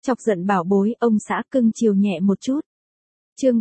Chọc giận bảo bối, ông xã cưng chiều nhẹ một chút. Chương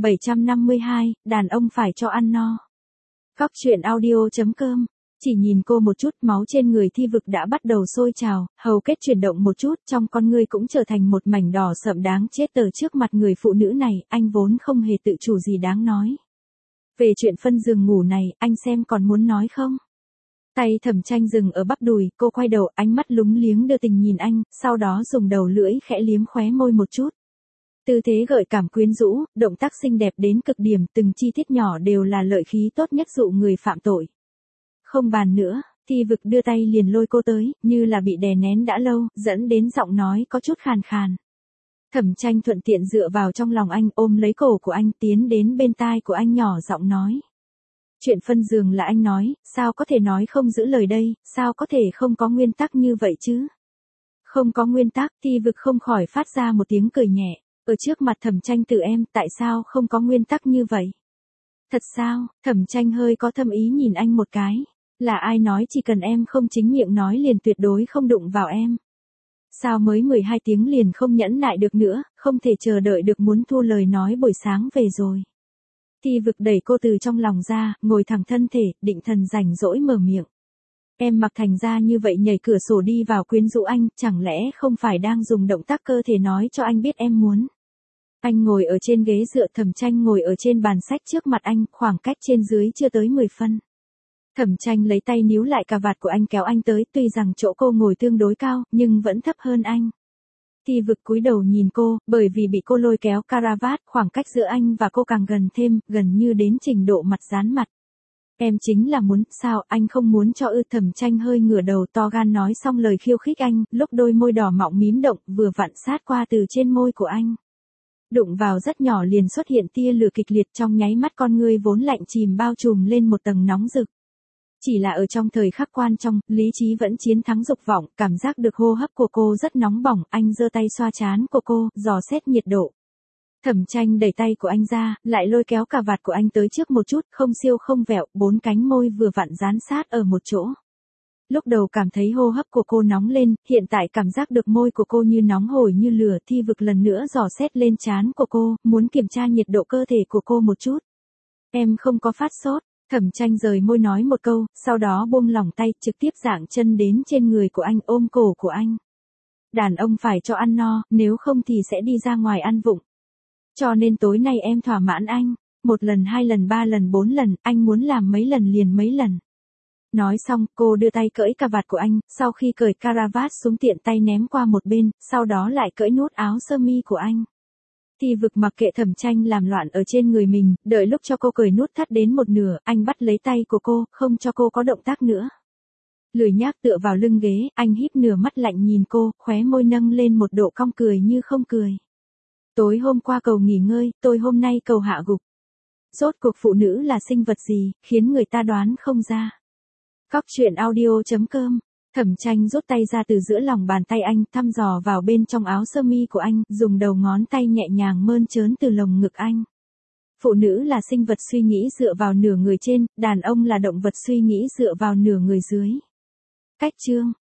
752, đàn ông phải cho ăn no. Góc truyện audio.com. Chỉ nhìn cô một chút, máu trên người Thi Vực đã bắt đầu sôi trào, hầu kết chuyển động một chút, trong con ngươi cũng trở thành một mảnh đỏ sậm đáng chết tờ trước mặt người phụ nữ này, anh vốn không hề tự chủ gì đáng nói. Về chuyện phân giường ngủ này, anh xem còn muốn nói không? Tay Thẩm Tranh dừng ở bắp đùi, cô quay đầu, ánh mắt lúng liếng đưa tình nhìn anh, sau đó dùng đầu lưỡi khẽ liếm khóe môi một chút. Tư thế gợi cảm quyến rũ, động tác xinh đẹp đến cực điểm, từng chi tiết nhỏ đều là lợi khí tốt nhất dụ người phạm tội. Không bàn nữa, Thi Vực đưa tay liền lôi cô tới, như là bị đè nén đã lâu, dẫn đến giọng nói có chút khàn khàn. Thẩm Tranh thuận tiện dựa vào trong lòng anh, ôm lấy cổ của anh, tiến đến bên tai của anh nhỏ giọng nói. Chuyện phân giường là anh nói, sao có thể nói không giữ lời đây, sao có thể không có nguyên tắc như vậy chứ? Không có nguyên tắc, Thi Vực không khỏi phát ra một tiếng cười nhẹ. Ở trước mặt Thẩm Tranh từ em, tại sao không có nguyên tắc như vậy? Thật sao? Thẩm Tranh hơi có thâm ý nhìn anh một cái. Là ai nói chỉ cần em không chính miệng nói liền tuyệt đối không đụng vào em? Sao mới 12 tiếng liền không nhẫn nại được nữa, không thể chờ đợi được muốn thu lời nói buổi sáng về rồi. Thi Vực đẩy cô từ trong lòng ra, ngồi thẳng thân thể, định thần rảnh rỗi mở miệng. Em mặc thành ra như vậy nhảy cửa sổ đi vào quyến rũ anh, chẳng lẽ không phải đang dùng động tác cơ thể nói cho anh biết em muốn. Anh ngồi ở trên ghế dựa, Thẩm Tranh ngồi ở trên bàn sách trước mặt anh, khoảng cách trên dưới chưa tới 10 phân. Thẩm Tranh lấy tay níu lại cà vạt của anh kéo anh tới, tuy rằng chỗ cô ngồi tương đối cao, nhưng vẫn thấp hơn anh. Thi Vực cúi đầu nhìn cô, bởi vì bị cô lôi kéo caravat, khoảng cách giữa anh và cô càng gần thêm, gần như đến trình độ mặt dán mặt. Em chính là muốn, sao, anh không muốn cho ư? Thẩm Tranh hơi ngửa đầu to gan nói xong lời khiêu khích anh, lúc đôi môi đỏ mọng mím động, vừa vặn sát qua từ trên môi của anh. Đụng vào rất nhỏ liền xuất hiện tia lửa kịch liệt, trong nháy mắt con ngươi vốn lạnh chìm bao trùm lên một tầng nóng rực. Chỉ là ở trong thời khắc quan trọng, lý trí vẫn chiến thắng dục vọng, cảm giác được hô hấp của cô rất nóng bỏng, anh giơ tay xoa trán của cô, dò xét nhiệt độ. Thẩm Tranh đẩy tay của anh ra, lại lôi kéo cà vạt của anh tới trước một chút, không siêu không vẹo, 4 cánh môi vừa vặn dán sát ở một chỗ. Lúc đầu cảm thấy hô hấp của cô nóng lên, hiện tại cảm giác được môi của cô như nóng hổi như lửa. Thi Vực lần nữa dò xét lên trán của cô, muốn kiểm tra nhiệt độ cơ thể của cô một chút. Em không có phát sốt. Thẩm Tranh rời môi nói một câu, sau đó buông lỏng tay, trực tiếp dạng chân đến trên người của anh, ôm cổ của anh. Đàn ông phải cho ăn no, nếu không thì sẽ đi ra ngoài ăn vụng. Cho nên tối nay em thỏa mãn anh. 1 lần, 2 lần, 3 lần, 4 lần, anh muốn làm mấy lần liền mấy lần. Nói xong, cô đưa tay cởi cà vạt của anh, sau khi cởi caravat xuống tiện tay ném qua một bên, sau đó lại cởi nút áo sơ mi của anh. Thi Vực mặc kệ Thẩm Tranh làm loạn ở trên người mình, đợi lúc cho cô cởi nút thắt đến một nửa, anh bắt lấy tay của cô, không cho cô có động tác nữa. Lười nhác tựa vào lưng ghế, anh híp nửa mắt lạnh nhìn cô, khóe môi nâng lên một độ cong cười như không cười. Tối hôm qua cầu nghỉ ngơi, tôi hôm nay cầu hạ gục. Rốt cuộc phụ nữ là sinh vật gì, khiến người ta đoán không ra. Góc truyện audio.com. Thẩm Tranh rút tay ra từ giữa lòng bàn tay anh, thăm dò vào bên trong áo sơ mi của anh, dùng đầu ngón tay nhẹ nhàng mơn trớn từ lồng ngực anh. Phụ nữ là sinh vật suy nghĩ dựa vào nửa người trên, đàn ông là động vật suy nghĩ dựa vào nửa người dưới. Cách chương.